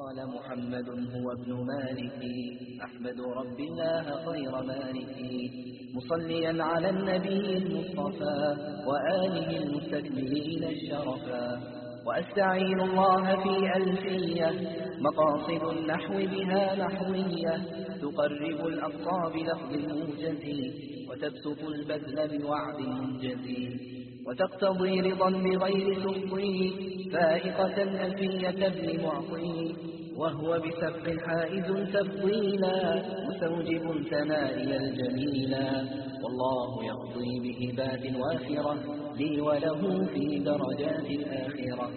قال محمد هو ابن مالك أحمد رب الله خير مالك مصليا على النبي المصطفى وآله المستكملين الشرفا وأستعين الله في ألفية مقاصد النحو بها نحوية تقرب الأقصى بلفظ موجز وتبسط البذل بوعد منجز وتقتضي رضا بغير سخطي فائقة ألفية ابن معطي وهو بسبق حائز تفضيلا مستوجب ثنائي الجميلا والله يقضي بهبات وافرة لي وله في درجات الآخرة.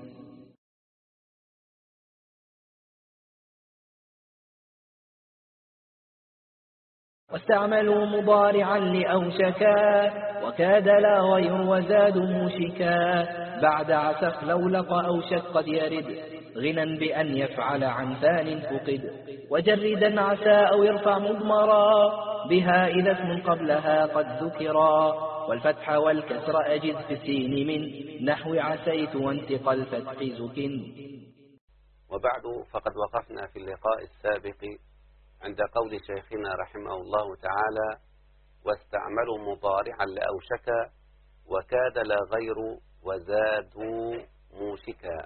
واستعملوا مضارعا لأوشكا وكاد لا غير وزاد موشكا بعد عسف لو لق أوشك قد يرد غنى بأن يفعل عن ثان فقد وجردا عسى أو يرفع مضمرا بها إذا اسم قبلها قد ذكرا والفتح والكسر أجد في السين من نحو عسيت وانتقى الفتح زك. وبعد فقد وقفنا في اللقاء السابق عند قول شيخنا رحمه الله تعالى واستعملوا مضارعا لأوشكا وكاد لا غير وزادوا موشكا.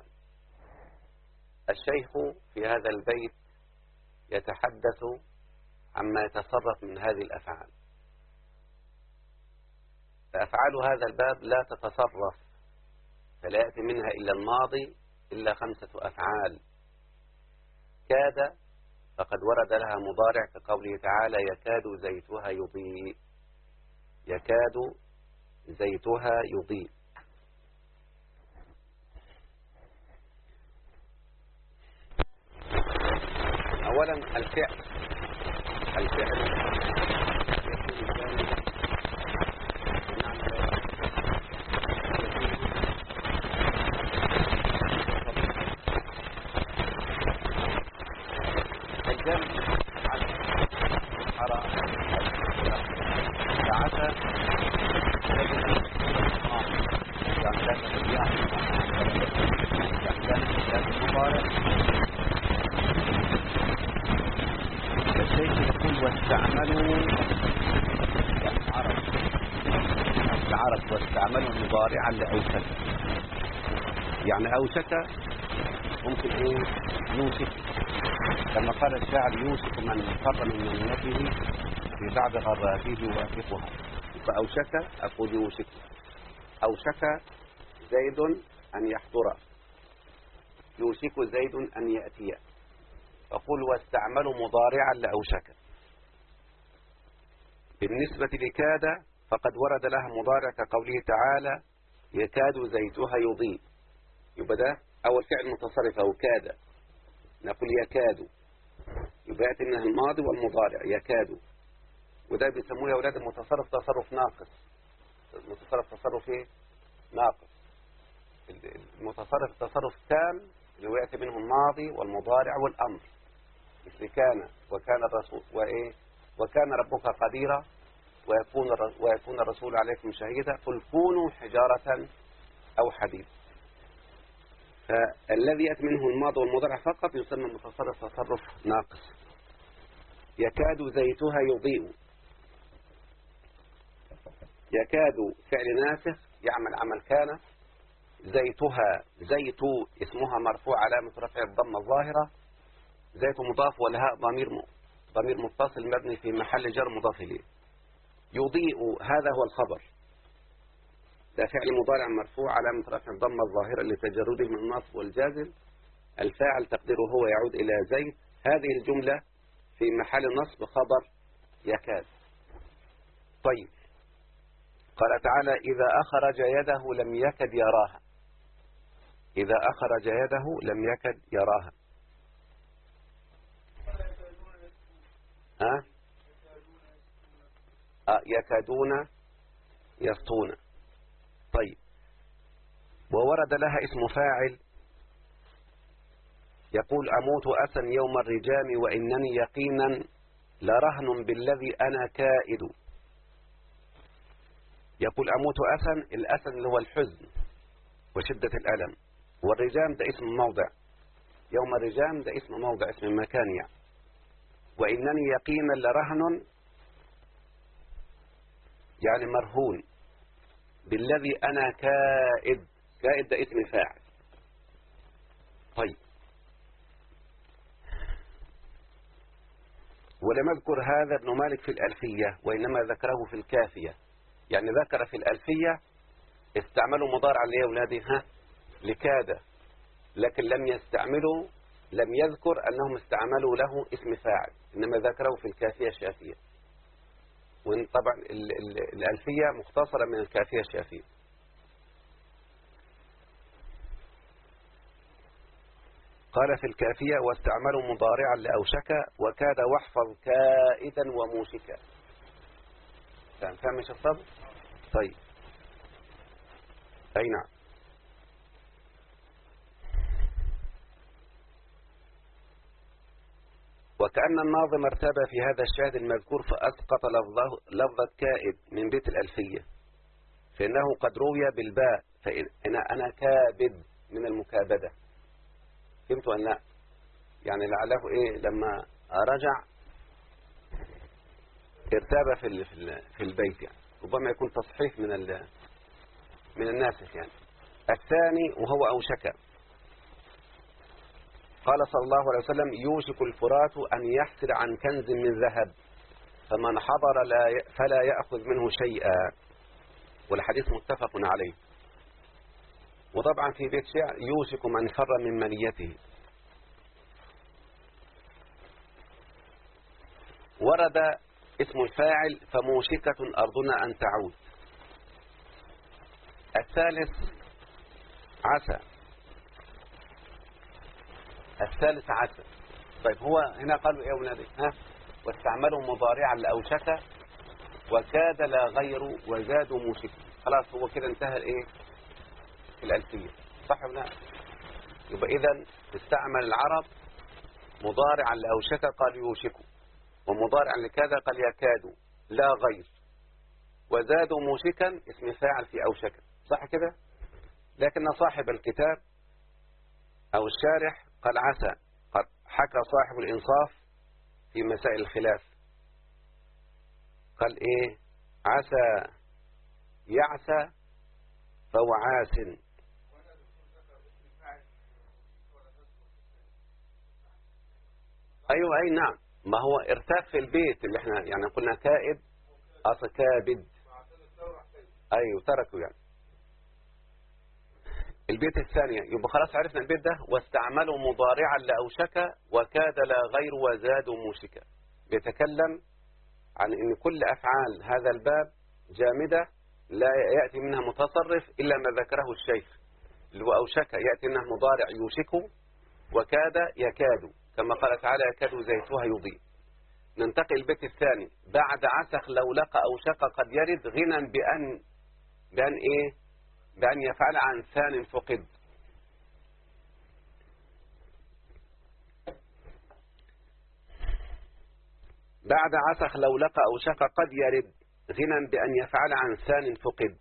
الشيخ في هذا البيت يتحدث عما يتصرف من هذه الأفعال، فأفعال هذا الباب لا تتصرف فلا يأتي منها إلا الماضي إلا 5 أفعال. كاد فقد ورد لها مضارع كقوله تعالى يكاد زيتها يضيء، يكاد زيتها يضيء. أولا الفعل واستعملوا مضارعا لأوشك، يعني أوشك ممكن ايه يوشك، كما قال الشاعر يوشك من فر من منيته في بعض غراته يوافقها. فأوشك أقول يوشك، أوشك زيد أن يحضر، يوشك زيد أن يأتي. أقول واستعملوا مضارعا لأوشك. بالنسبة لكاد فقد ورد لها مضارع كقوله تعالى يكاد زيتها يضيء، يبقى ده أول فعل متصرف أو كاد، نقول يكاد، يبقى يأتي منها الماضي والمضارع يكاد، وده بيسموه يا أولاد المتصرف تصرف ناقص. المتصرف تصرف إيه؟ ناقص. المتصرف تصرف تام اللي هو يأتي منه الماضي والمضارع والأمر، مثل كان وكان الرسول وإيه وكان ربك قديرا ويكون الرسول عليكم شهيدا قل كونوا حجارة أو حديد. فالذي يأتي منه الماضي والمضارع فقط يسمى متصرف تصرف ناقص. يكاد زيتها يضيء، يكاد فعل ناسخ يعمل عمل كان. زيتها، زيت اسمها مرفوع علامة رفع الضمة الظاهرة، زيت مضاف والهاء ضمير متصل مبني في محل جر مضاف إليه. يضيء هذا هو الخبر، ده فعل مضارع مرفوع علامة رفع الضمة الظاهرة لتجرده من النصب والجازم، الفاعل تقديره هو يعود إلى زيد. هذه الجملة في محل نصب خبر يكاد. طيب قال تعالى إذا أخرج يده لم يكد يراها، إذا أخرج يده لم يكد يراها. يكادون يسطون. طيب وورد لها اسم فاعل يقول أموت أسا يوم الرجام وإنني يقينا لرهن بالذي أنا كائد. يقول أموت أسا، الأسن اللي هو الحزن وشدة الألم، والرجام ده اسم موضع يوم الرجام ده اسم موضع، اسم مكان يعني. وإنني يقينا لرهن يعني مرهون بالذي أنا كائد. كائد ده اسم فاعل. طيب، ولم يذكر هذا ابن مالك في الألفية، وإنما ذكره في الكافية. يعني ذكر في الألفية استعملوا مضارع ليه يا أولادي؟ لكاد. لكن لم يذكر أنهم استعملوا له اسم فاعل، إنما ذكره في الكافية الشافية. وطبعا الألفية مختصرة من الكافية الشافية. قال في الكافية: واستعملوا مضارعا لأوشك وكاد واحفظ كائدا وموشكا. فاهم يا شيخ صبري؟ طيب، أي نعم. وكأن الناظم ارتبى في هذا الشاهد المذكور فأسقط لفظة كائد من بيت الألفية، فإنه قد روي بالباء، أنا كابد من المكابدة. فهمتوا أن لا؟ يعني لعله لما رجع ارتاب في البيت، يعني ربما يكون تصحيح من الناسخ يعني. الثاني وهو أوشك. قال صلى الله عليه وسلم: يوشك الفرات أن يحسر عن كنز من ذهب، فمن حضر فلا يأخذ منه شيئا. والحديث متفق عليه. وطبعا في بيت شعر: يوشك من فر من منيته. ورد اسم الفاعل: فموشكة أرضنا أن تعود. الثالث عسى. الثالث عسى. طيب، هو هنا قالوا يا أولادي واستعملوا مضارعا لأوشك وكاد لا غير وزادوا موشك. خلاص، هو كده انتهى في الألفية، صح ولا لا؟ يبقى إذن استعمل العرب مضارعا لأوشك قال يوشك، ومضارعا لكذا قال يكاد لا غير، وزادوا موشكا اسم فاعل في أوشك، صح كده؟ لكن صاحب الكتاب أو الشارح قال عسى. قد حكى صاحب الإنصاف في مسائل الخلاف قال عسى يعسى فهو عاس. أيوة، أي نعم. ما هو ارتاف في البيت اللي احنا يعني قلنا كائد أصل كابد. أيوة، تركوا يعني البيت الثاني. يبقى خلاص عرفنا البيت ده: واستعملوا مضارعا لأوشك وكاد لا غير وزادوا موشكا. بيتكلم عن ان كل أفعال هذا الباب جامدة لا يأتي منها متصرف إلا ما ذكره الشيخ، اللي هو أوشك يأتي منها مضارع يوشك، وكاد يكاد، كما قال تعالى: يكاد زيتها يضيء. ننتقل البيت الثاني: بعد عسخ لو لقى أوشك قد يرد غنى بأن يفعل عن ثان فقد. بعد عسخ لو لقى أوشك قد يرد غنى بأن يفعل عن ثان فقد.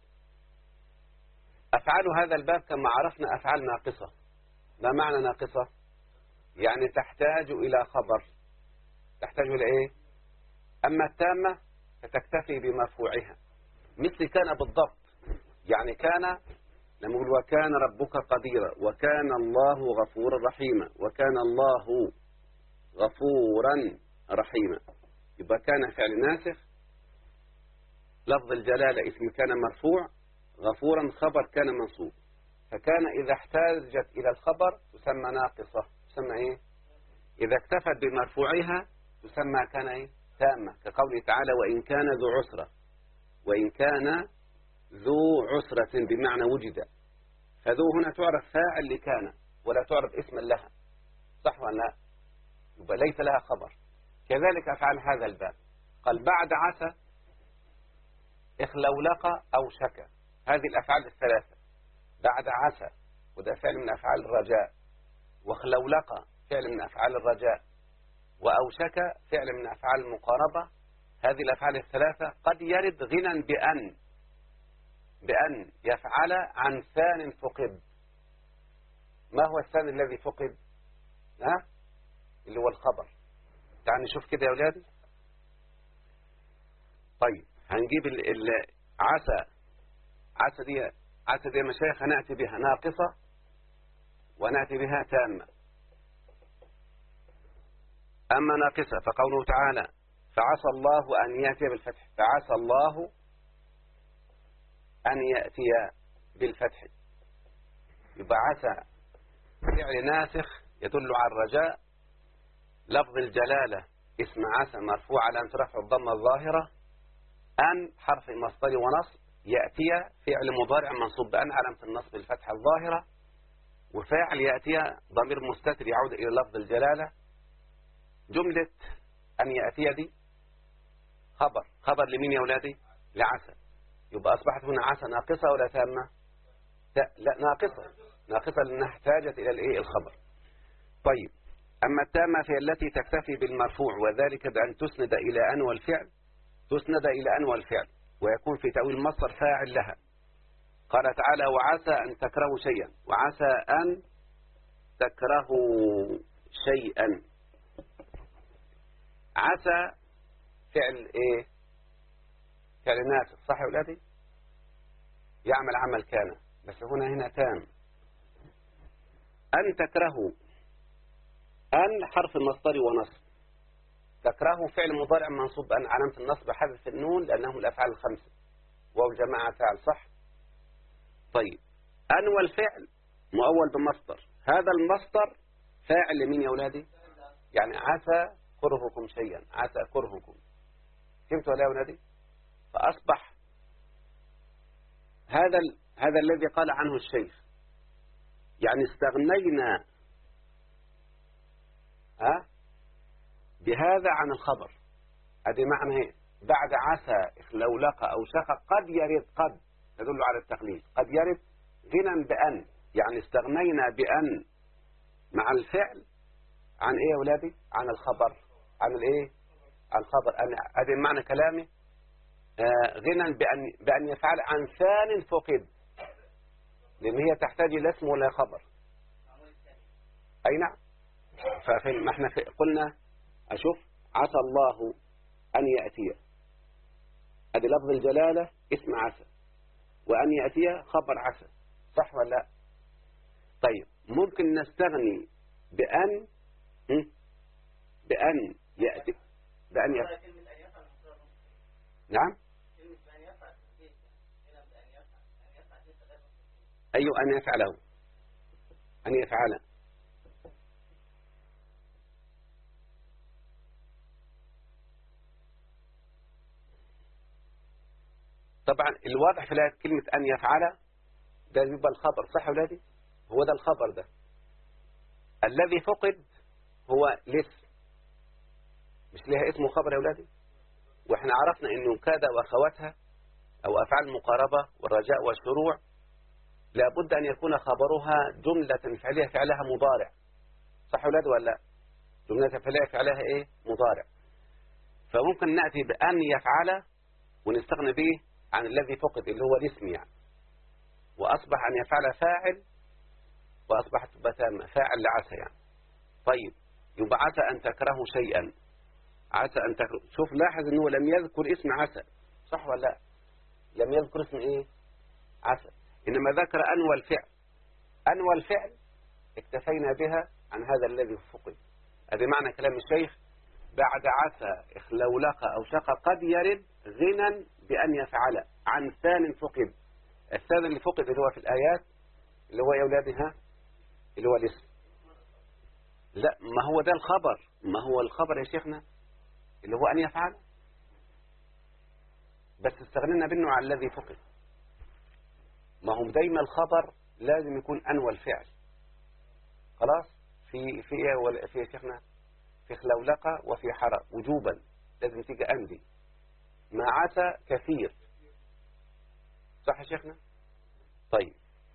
أفعال هذا الباب كما عرفنا أفعال ناقصة. ما معنى ناقصة؟ يعني تحتاج إلى خبر، تحتاج إلى أما التامة فتكتفي بمرفوعها، مثل كان بالضبط. يعني كان لما يقول وكان ربك قديرا، وكان الله غفورا رحيما، وكان الله غفورا رحيما، يبقى كان فعل ناسخ، لفظ الجلالة اسم كان مرفوع، غفورا خبر كان منصوب. فكان إذا احتاجت إلى الخبر تسمى ناقصة، تسمى إذا اكتفت بمرفوعها تسمى كان تامة، كقوله تعالى: وإن كان ذو عسرة. وإن كان ذو عسرة بمعنى وجد، فذو هنا تعرف فاعل لكان ولا تعرف اسما لها، صح ولا لا؟ يبقى ليس لها خبر. كذلك أفعال هذا الباب. قال بعد عسى، اخلولق أوشك. هذه الأفعال الثلاثة: بعد عسى وده فعل من أفعال الرجاء، واخلولق فعل من أفعال الرجاء، وأوشك فعل من أفعال المقاربة. هذه الأفعال الثلاثة قد يرد غنى بأن يفعل عن ثان فقد. ما هو الثان الذي فقد؟ ها اللي هو الخبر. تعال نشوف كده يا أولادي. طيب هنجيب عسى. عسى دي مشايخ نأتي بها ناقصة ونأتي بها تامة. أما ناقصة فقوله تعالى فعسى الله أن يأتي بالفتح، فعسى الله أن يأتي بالفتح. يبقى عسى فعل ناسخ يدل على الرجاء. لفظ الجلالة اسم عسى مرفوع على أن ترفع الضمة الظاهرة. أن حرف مصدر ونصب. يأتي فعل مضارع منصوب بأن علامة النصب الفتحة الظاهرة. وفاعل يأتي ضمير مستتر يعود إلى لفظ الجلالة. جملة أن يأتي دي خبر لمين يا أولادي؟ لعسى. يبقى أصبحت هنا عسى ناقصة ولا تامة؟ لا ناقصة لأنها احتاجت إلى الخبر. طيب أما التامة فهي التي تكتفي بالمرفوع، وذلك بأن تسند إلى أن والفعل ويكون في تأويل مصدر فاعل لها. قال تعالى وعسى أن تكرهوا شيئا، وعسى أن تكرهوا شيئا. عسى فعل ايه؟ فعل ناسخ صح يا أولادي؟ يعمل عمل كان، بس هنا تام. أن تكرهوا، أن حرف المصدر ونصب. تكرهوا فعل مضارع منصوب بأن علامة النصب حذف النون لأنه الأفعال الخمسة، واو جماعة فعل صح. طيب أن والفعل مؤول بمصدر، هذا المصدر فاعل لمين يا أولادي؟ يعني عسى كرهكم شيئا، عسى كرهكم. فهمتوا ولا يا أولادي؟ فأصبح هذا الذي قال عنه الشيخ، يعني استغنينا بهذا عن الخبر. هذه معنى ايه؟ بعد عسى لولق أو شق قد يرد، قد تدل على التقليل، قد يرد غنى بأن، يعني استغنينا بأن مع الفعل عن ايه يا أولادي؟ عن الخبر. عن الايه؟ عن الخبر. هذا معنى كلامي. غنى بأن يفعل عن ثان فقد، لأن هي تحتاج إلى اسم ولا خبر. أي نعم. فما احنا قلنا أشوف عسى الله أن يأتي، هذه لفظ الجلالة اسم عسى، وأن يأتي خبر عسى صح ولا لا؟ طيب ممكن نستغني بأن يأتي نعم. أيوة أن يفعله، أن يفعله. طبعا الواضح في كلمة أن يفعل ده يبقى الخبر صح أولادي؟ هو ده الخبر ده. الذي فقد هو الاسم، مش لها اسم خبر يا أولادي. وإحنا عرفنا إنه كاد وأخواتها أو أفعال المقاربة والرجاء والشروع لابد أن يكون خبرها جملة فعلية فعلها مضارع صح أولادي ولا لا؟ جملة فعلية فعلها إيه؟ مضارع. فممكن نأتي بأن يفعل ونستغني به عن الذي فقد اللي هو الاسم يعني، وأصبح أن يفعل فاعل، وأصبحت بتامة فاعل لعسى يعني. طيب يبقى عسى أن تكرهوا شيئا، عسى أن تكرهوا. شوف لاحظ أنه لم يذكر اسم عسى صح ولا لا؟ لم يذكر اسم إيه؟ عسى، إنما ذكر أن والفعل. أن والفعل اكتفينا بها عن هذا الذي فقد. هذا معنى كلام الشيخ بعد عسى لولق أو شق قد يرد غنى بأن يفعل عن ثان فقد. الثاني اللي فقد اللي هو في الآيات اللي هو يا أولادها اللي هو الاسم. لا ما هو ده الخبر، ما هو الخبر يا شيخنا اللي هو أن يفعل، بس استغنينا منه عن الذي فقد. ما هم دايما الخبر لازم يكون أن والفعل. خلاص في يا شيخنا في خلولقة وفي حرق وجوبا لازم تيجي أن دي. ما عسى كثير صح يا شيخنا؟ طيب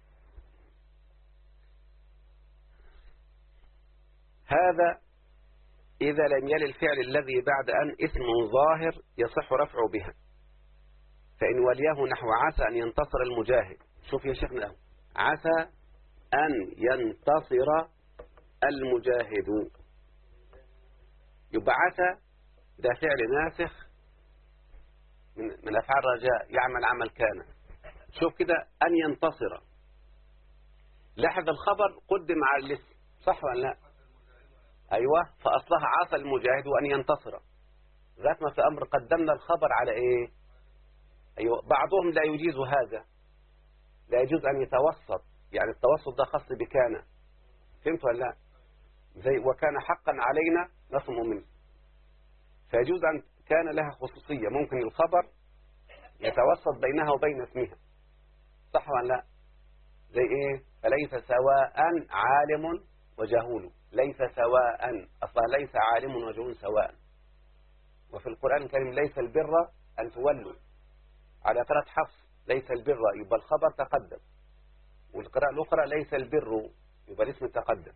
هذا إذا لم يل الفعل الذي بعد أن اسم ظاهر يصح رفعه بها، فإن وليه نحو عسى أن ينتصر المجاهد. شوف يا شيخنا عسى أن ينتصر المجاهد. يبقى عسى ده فعل ناسخ من أفعال رجاء يعمل عمل كان. شوف كده أن ينتصر، لاحظ الخبر قدم على الاسم صح ولا لا؟ أيوة، فأصلها عسى المجاهد وأن ينتصر. ذات ما في أمر قدمنا الخبر على إيه؟ أيوة، بعضهم لا يجيز هذا، لا يجوز أن يتوسط، يعني التوسط ده خاص بكان. فهمت ولا لا؟ زي وكان حقا علينا نصر المؤمنين، فيجوز أن كان لها خصوصية، ممكن الخبر يتوسط بينها وبين اسمها صح ولا لا؟ زي إيه؟ فليس سواء عالم وجهول، ليس سواء، أصلا ليس عالم وجهول سواء. وفي القرآن الكريم ليس البر أن تولوا، على قراءة حفص ليس البر يبقى الخبر تقدم، والقراءة الأخرى ليس البر يبقى الاسم تقدم.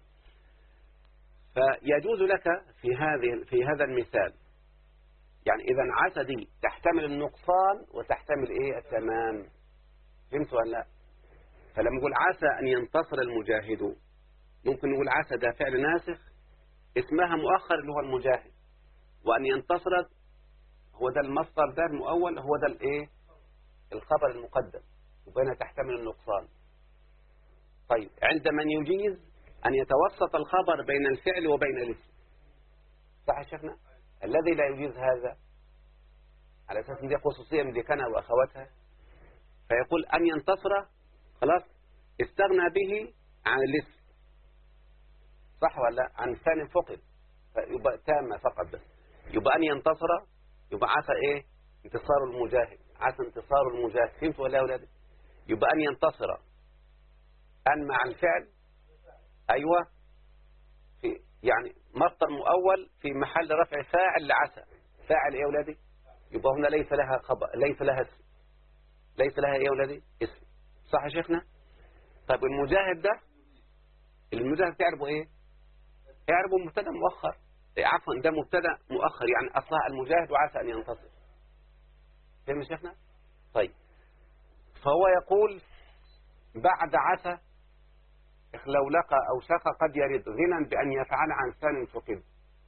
فيجوز لك في هذا المثال، يعني إذا عسى دي تحتمل النقصان وتحتمل إيه؟ التمام. فهمت ولا لا؟ فلما نقول عسى أن ينتصر المجاهد، ممكن نقول عسى ده فعل ناسخ اسمها مؤخر اللي هو المجاهد، وأن ينتصر هو ده المصدر ده المؤول، هو ده الإيه؟ الخبر المقدم، وبينها تحتمل النقصان. طيب عند من يجيز أن يتوسط الخبر بين الفعل وبين الاسم، صح يا شيخنا؟ الذي لا يجيز هذا على أساس ان دي خصوصية من ديكانها وأخواتها، فيقول أن ينتصر خلاص استغنى به عن الاسم صح ولا لا؟ عن ثاني فقد، فيبقى تامة فقط بس. يبقى أن ينتصر يبقى عسى إيه؟ انتصار المجاهد، عسى انتصار المجاهد. فهمت ولا يا أولادي؟ يبقى أن ينتصر أن مع الفعل، أيوة، في يعني مصدر مؤول في محل رفع فاعل لعسى. فاعل إيه يا أولادي؟ يبقى هنا ليس لها خبر، ليس لها اسم، ليس لها إيه يا أولادي؟ اسم، صح يا شيخنا؟ طيب المجاهد ده، المجاهد تعرفه إيه؟ يعرفه مبتدا مؤخر، عفوا ده مبتدا مؤخر، يعني أصلها المجاهد وعسى أن ينتصر. فهم يا شيخنا؟ طيب فهو يقول بعد عسى لو لقى أو شقى قد يرد غنى بأن يفعل عن ثاني فقد.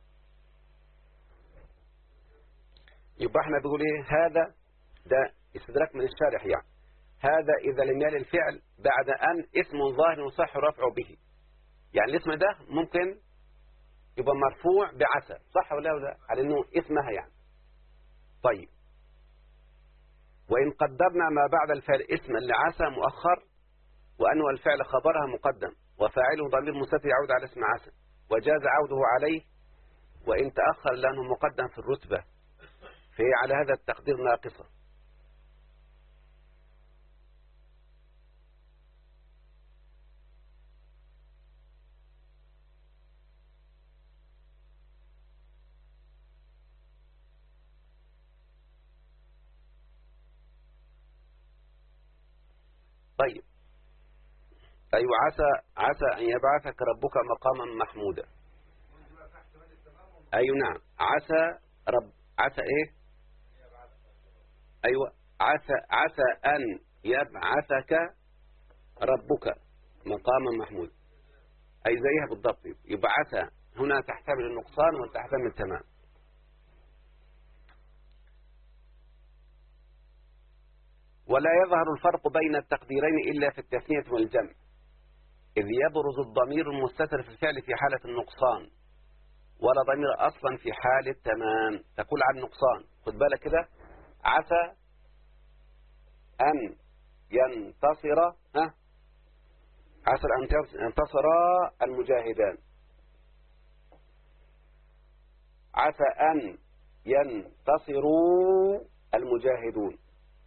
يبقى احنا بنقول ايه؟ هذا ده استدراك من الشارح، يعني هذا إذا لم يل الفعل بعد أن اسم ظاهر يصح رفعه به، يعني الاسم ده ممكن يبقى مرفوع بعسى صح ولا لا؟ على انه اسمها يعني. طيب وإن قدرنا ما بعد الفعل اسما لعسى مؤخر، وأنه الفعل خبرها مقدم، وفاعله ضمير مستتر يعود على اسم عسى، وجاز عوده عليه وإن تأخر لأنه مقدم في الرتبة، فهي على هذا التقدير ناقصة. طيب أيوة، عسى أن يبعثك ربك مقاما محمودا. أيوة نعم، عسى إيه؟ أيوة عسى أن يبعثك ربك مقاما محمودا، أي زيها بالضبط. يبقى عسى هنا تحتمل النقصان وتحتمل التمام. ولا يظهر الفرق بين التقديرين إلا في التثنية والجمع، إذ يبرز الضمير المستتر في الفعل في حالة النقصان، ولا ضمير أصلا في حال التمام. تقول عن النقصان خد بالك كده، عسى أن ينتصر، عسى أن ينتصر المجاهدان، عسى أن ينتصروا المجاهدون.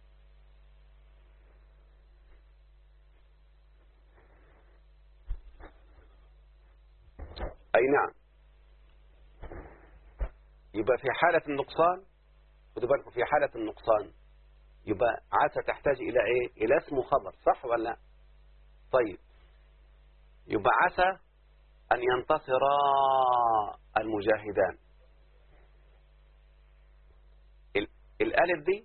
أي نعم، يبقى في حالة النقصان، خدوا بالكم في حالة النقصان يبقى عسى تحتاج إلى إيه؟ إلى اسم خبر صح ولا لا؟ طيب يبقى عسى أن ينتصر المجاهدان، الألف دي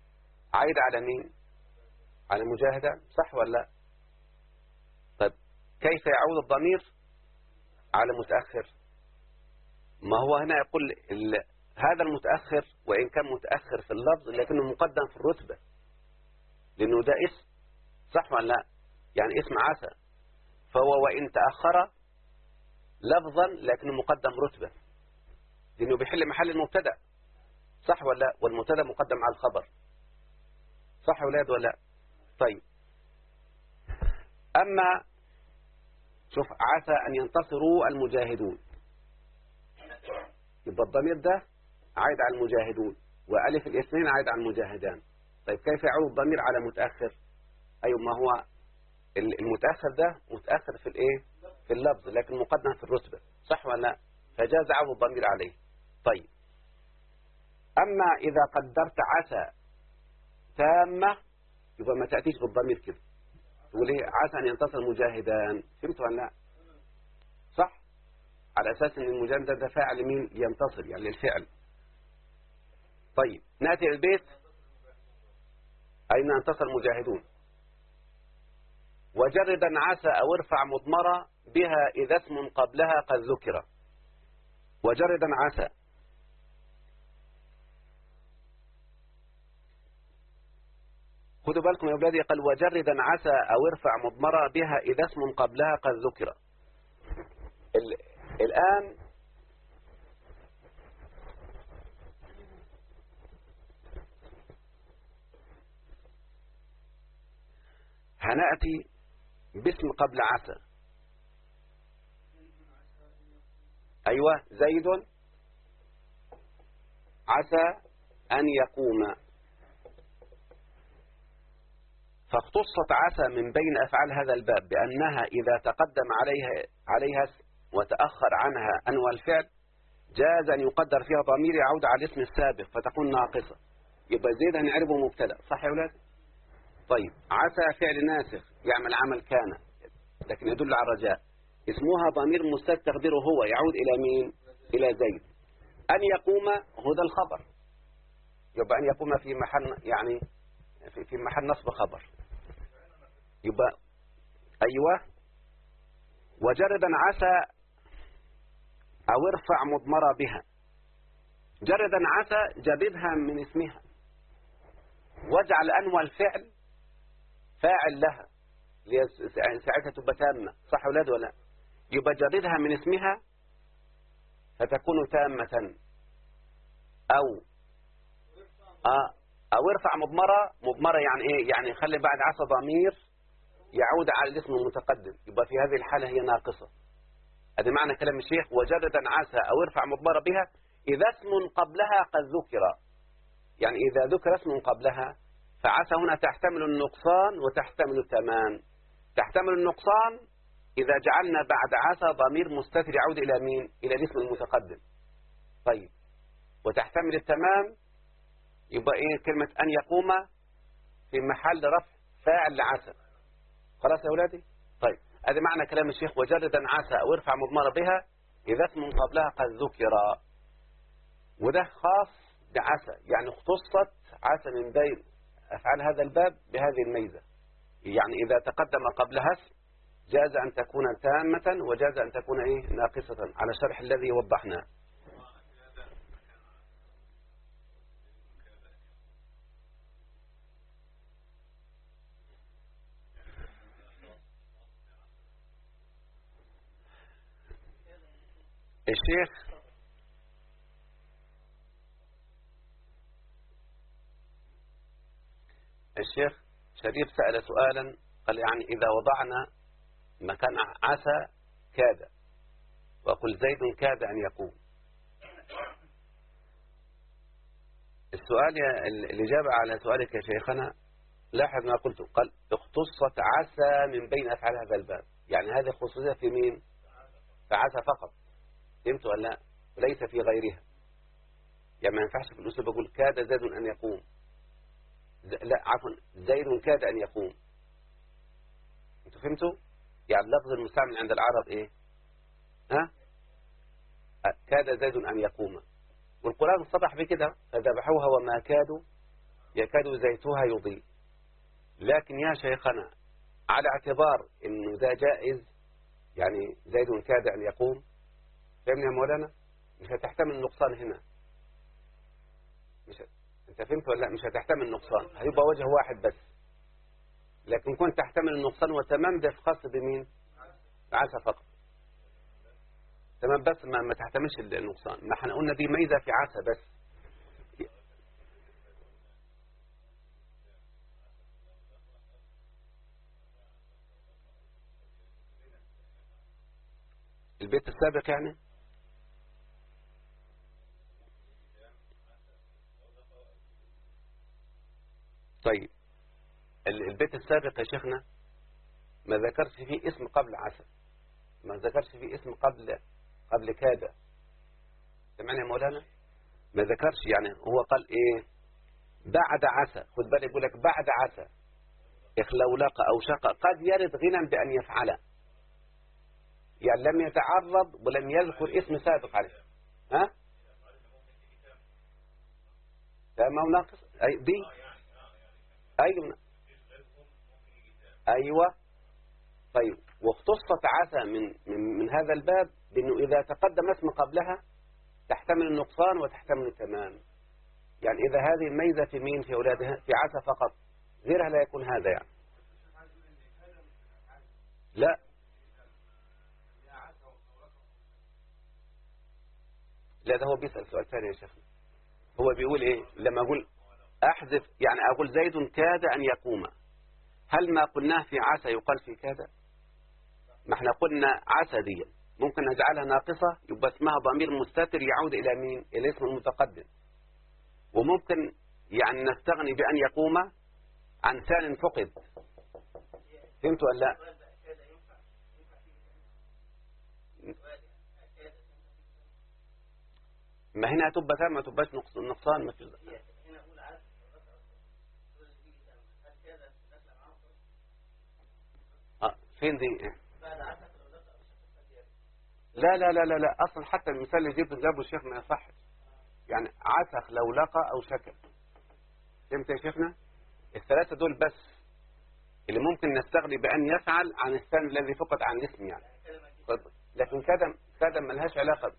عايدة على مين؟ على المجاهدان صح ولا لا؟ طيب كيف يعود الضمير على متأخر؟ ما هو هنا يقول هذا المتأخر وإن كان متأخر في اللفظ لكنه مقدم في الرتبة، لأنه ده اسم، صح ولا لا؟ يعني اسم عسى، فهو وإن تأخر لفظا لكنه مقدم رتبة، لأنه بيحل محل المبتدأ، صح ولا لا؟ والمبتدأ مقدم على الخبر، صح ولا ولا لا؟ طيب، أما شوف عسى أن ينتصروا المجاهدون، يبقى الضمير ده عايد على المجاهدون، وألف الاثنين عايد على المجاهدان. طيب كيف يعود الضمير على متأخر؟ أيوة، ما هو المتأخر ده متأخر في الإيه؟ في اللفظ لكن مقدم في الرتبة، صح ولا لا؟ فجاز عود الضمير عليه. طيب، أما إذا قدرت عسى تامة يبقى ما تأتيش بالضمير كده، تقول إيه؟ عسى أن ينتصر المجاهدان، فهمت ولا لا؟ صح؟ على أساس أن المجاهد ده فاعل مين؟ ينتصر، يعني للفعل. طيب نأتي البيت أين انتصر المجاهدون. وجردا عسى أو ارفع مضمرة بها إذا اسم قبلها قد ذكر. وجردا عسى، خدوا بالكم يا أولادي، قال وجردا عسى أو ارفع مضمرة بها إذا اسم قبلها قد ذكر. الآن هنأتي باسم قبل عسى. أيوة، زيد عسى أن يقوم، فاختصت عسى من بين أفعال هذا الباب بأنها إذا تقدم عليها اسم وتأخر عنها أنوى الفعل جاز أن يقدر فيها ضمير يعود على الاسم السابق فتكون ناقصة. يبقى زيد هنعربه مبتدأ، صح يا أولاد؟ طيب، عسى فعل ناسخ يعمل عمل كان لكن يدل على الرجاء، اسمها ضمير مستتر تقديره هو يعود إلى مين؟ إلى زيد. أن يقوم هذا الخبر، يبقى أن يقوم في محل، يعني في محل نصب خبر. يبقى أيوة، وجردا عسى أو ارفع مضمرة بها. جردا عسى جردها من اسمها واجعل أنوى الفعل فاعل لها ساعتها تبقى تامة، صح أولاد ولا؟ يبقى جردها من اسمها فتكون تامة، أو ارفع مضمرة يعني إيه؟ يعني خلي بعد عسى ضمير يعود على الاسم المتقدم، يبقى في هذه الحالة هي ناقصة. هذا معنى كلام الشيخ وجردا عسى أو ارفع مضمرة بها إذا اسم قبلها قد ذكر، يعني إذا ذكر اسم قبلها، فعسى هنا تحتمل النقصان وتحتمل التمام. تحتمل النقصان إذا جعلنا بعد عسى ضمير مستتر يعود إلى مين؟ إلى الاسم المتقدم. طيب، وتحتمل التمام يبقى إيه؟ كلمة أن يقوم في محل رفع فاعل لعسى. خلاص يا أولادي؟ طيب، هذا معنى كلام الشيخ وجردا عسى أو ارفع مضمرة بها إذا اسم قبلها قد ذكر. وده خاص بعسى، يعني اختصت عسى من بين أفعال هذا الباب بهذه الميزة، يعني إذا تقدم قبلها اسم جاز أن تكون تامة وجاز أن تكون إيه؟ ناقصة، على الشرح الذي وضحناه. الشيخ شريف سأل سؤالا، قال يعني إذا وضعنا مكان عسى كاد وقل زيد كاد أن يقوم، السؤال الإجابة على سؤالك يا شيخنا، لاحظ ما قلت، قال اختصت عسى من بين أفعال هذا الباب، يعني هذه خصوصية في مين؟ في عسى فقط، فهمت ولا لا؟ وليس في غيرها. يعني ما ينفعش في الأسلوب بقول كاد زيد أن يقوم، لا عفوا، زيد كاد أن يقوم. انتوا فهمتوا؟ يعني اللفظ المستعمل عند العرب ايه؟ ها؟ كاد زيد أن يقوم، والقرآن صبح بكده، فذبحوها وما كادوا يكاد زيتها يضيء. لكن يا شيخنا على اعتبار انه ده جائز يعني زيد كاد أن يقوم. فهمني يا مولانا؟ مش هتحتمل النقصان هنا. انت فهمت ولا لا؟ مش هتحتمل النقصان، هيبقى وجه واحد بس. لكن كنت تحتمل النقصان وتمام، ده خاص بمين؟ بعسى فقط. تمام، بس ما تحتملش النقصان. ما احنا قلنا دي ميزة في عسى بس. البيت السابق يعني. طيب البيت السابق يا شيخنا ما ذكرش فيه اسم قبل عسى، ما ذكرش فيه اسم قبل كاد. سمعني يا مولانا؟ ما ذكرش، يعني هو قال ايه؟ بعد عسى. خد بالك، يقول لك بعد عسى اخلولق او شق قد يرد غنى بأن يفعل. يعني لم يتعرض ولم يذكر اسم سابق عليه. ها؟ ما هو ناقص. أي دي. أيوة. أيوة. طيب، واختصت عسى من هذا الباب بأنه إذا تقدم اسم قبلها تحتمل النقصان وتحتمل التمام. يعني إذا هذه الميزة في مين؟ في أولادها في عسى فقط، غيرها لا يكون هذا يعني. لا لا، ده هو بيسأل سؤال ثاني يا شيخنا. هو بيقول ايه لما اقول احذف؟ يعني اقول زيد كاد ان يقوم، هل ما قلناه في عسى يقال في كاد؟ ما احنا قلنا عسى دي ممكن نجعلها ناقصة يبقى اسمها ضمير مستتر يعود الى مين؟ الى اسم المتقدم. وممكن يعني نستغني بأن يقوم عن ثان فقد. فهمت ولا لا؟ ما هنا هتبقى تام، ما تبقاش نقصان. ما في. فين دي؟ لا لا لا لا لا، اصلا حتى المثال اللي جابه الشيخ ما يصحش. يعني عسخ لو لقى او شكل. فهمت يا شيخنا؟ الثلاثه دول بس اللي ممكن نستغني بأن يفعل عن الثاني الذي فقط عن الاسم يعني. لكن كذا ملهاش علاقة.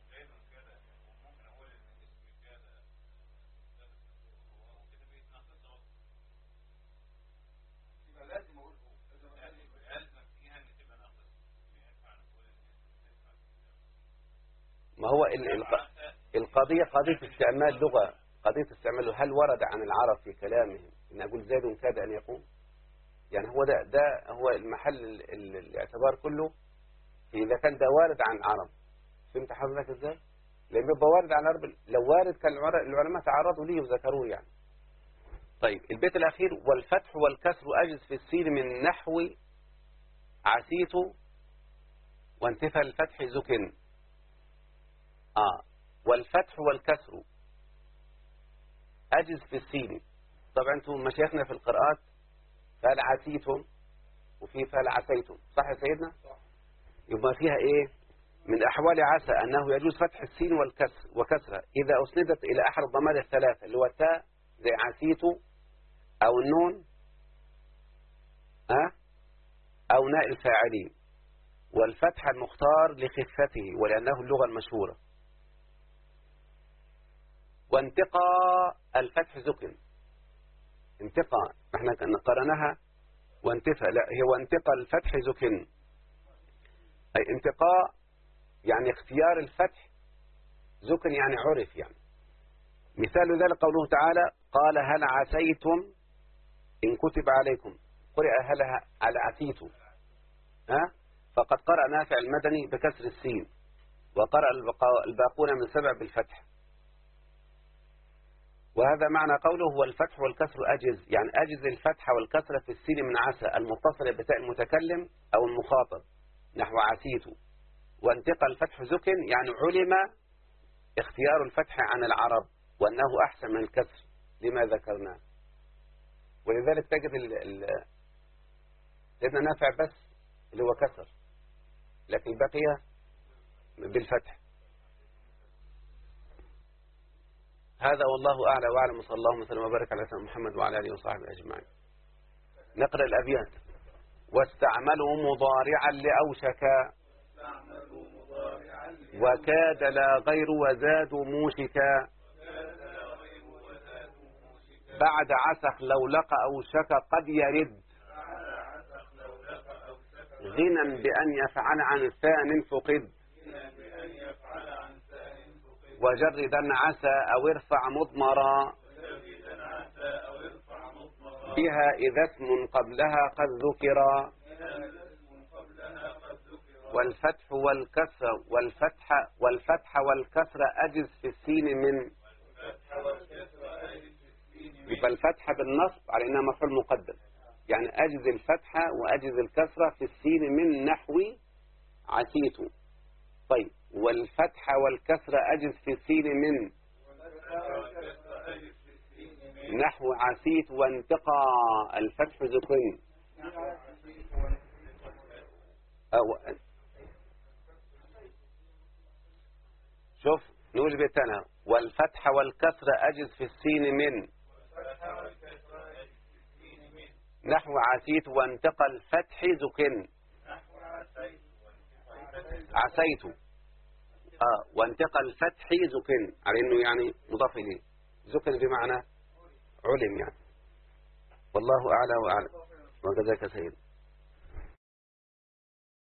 ما هو القضية قضية استعمال لغة، قضية استعمال. هل ورد عن العرب في كلامهم إن أقول زيد كاد أن يقوم؟ يعني هو ده هو المحل الاعتبار كله إذا كان ده وارد عن العرب. فهمت حضرتك إزاي؟ لأن يبقى وارد عن العرب، لو وارد كان العلماء تعرضوا ليه وذكروه يعني. طيب البيت الأخير، والفتح والكسر أجز في السين من نحو عسيت وانتفى الفتح زكن. والفتح والكسر أجز في السين. طبعا انتم مشايخنا في القراءات فهل عسيتم وفي فهل عسيتم، صح يا سيدنا؟ يبقى فيها ايه؟ من أحوال عسى أنه يجوز فتح السين وكسرها إذا أسندت إلى أحد الضمائر الثلاثة اللي هو التاء زي عسيت أو النون أو ناء الفاعلين، والفتح المختار لخفته ولأنه اللغة المشهورة. وانتقى الفتح زكن. انتقى احنا قرناها وانتفى، لا هي وانتقى الفتح زكن. أي انتقاء يعني اختيار الفتح، زكن يعني عرف يعني. مثال ذلك قوله تعالى قال هل عسيتم إن كتب عليكم، قرئ هل عسيتم فقد قرأ نافع المدني بكسر السين، وقرأ الباقون من سبع بالفتح. وهذا معنى قوله هو الفتح والكسر أجز، يعني أجز الفتح والكسر في السين من عسى المتصل بتاء المتكلم أو المخاطب نحو عسيت. وانتقى الفتح زكن يعني علم اختيار الفتح عن العرب وأنه أحسن من الكسر لما ذكرناه. ولذلك تجد سيدنا نافع بس اللي هو كسر، لكن بقي بالفتح. هذا والله أعلى وأعلم، صلى الله وسلم وبارك على سيدنا محمد وعلى آله وصحبه أجمعين. نقرأ الأبيات. واستعملوا مضارعا لأوشك وكاد لا غير وزاد موشكا بعد عسخ لو لقى أو شك قد يرد غنى بأن يفعل عن ثان فقد وجردا عسى أو ارفع مضمرا بها إذا اسم قبلها قد ذكرا والفتح والكسر والفتح والكسر أجز في السين من يبقى الفتحة بالنصب على إنها مفعول مقدم يعني أجز الفتحة وأجز الكسرة في السين من نحو عسيت. طيب والفتحة والكسرة أجز في السين من نحو عسيت وانتقى الفتح ذكرين شوف نقول بيتنا والفتح والكسر أجز في السين من نحو عسيت وانتقى الفتح ذكن عسيت وانتقى الفتح ذكن على انه يعني مضاف اليه ذكن بمعنى علم يعني. والله اعلى واعلم وجزاك سيد.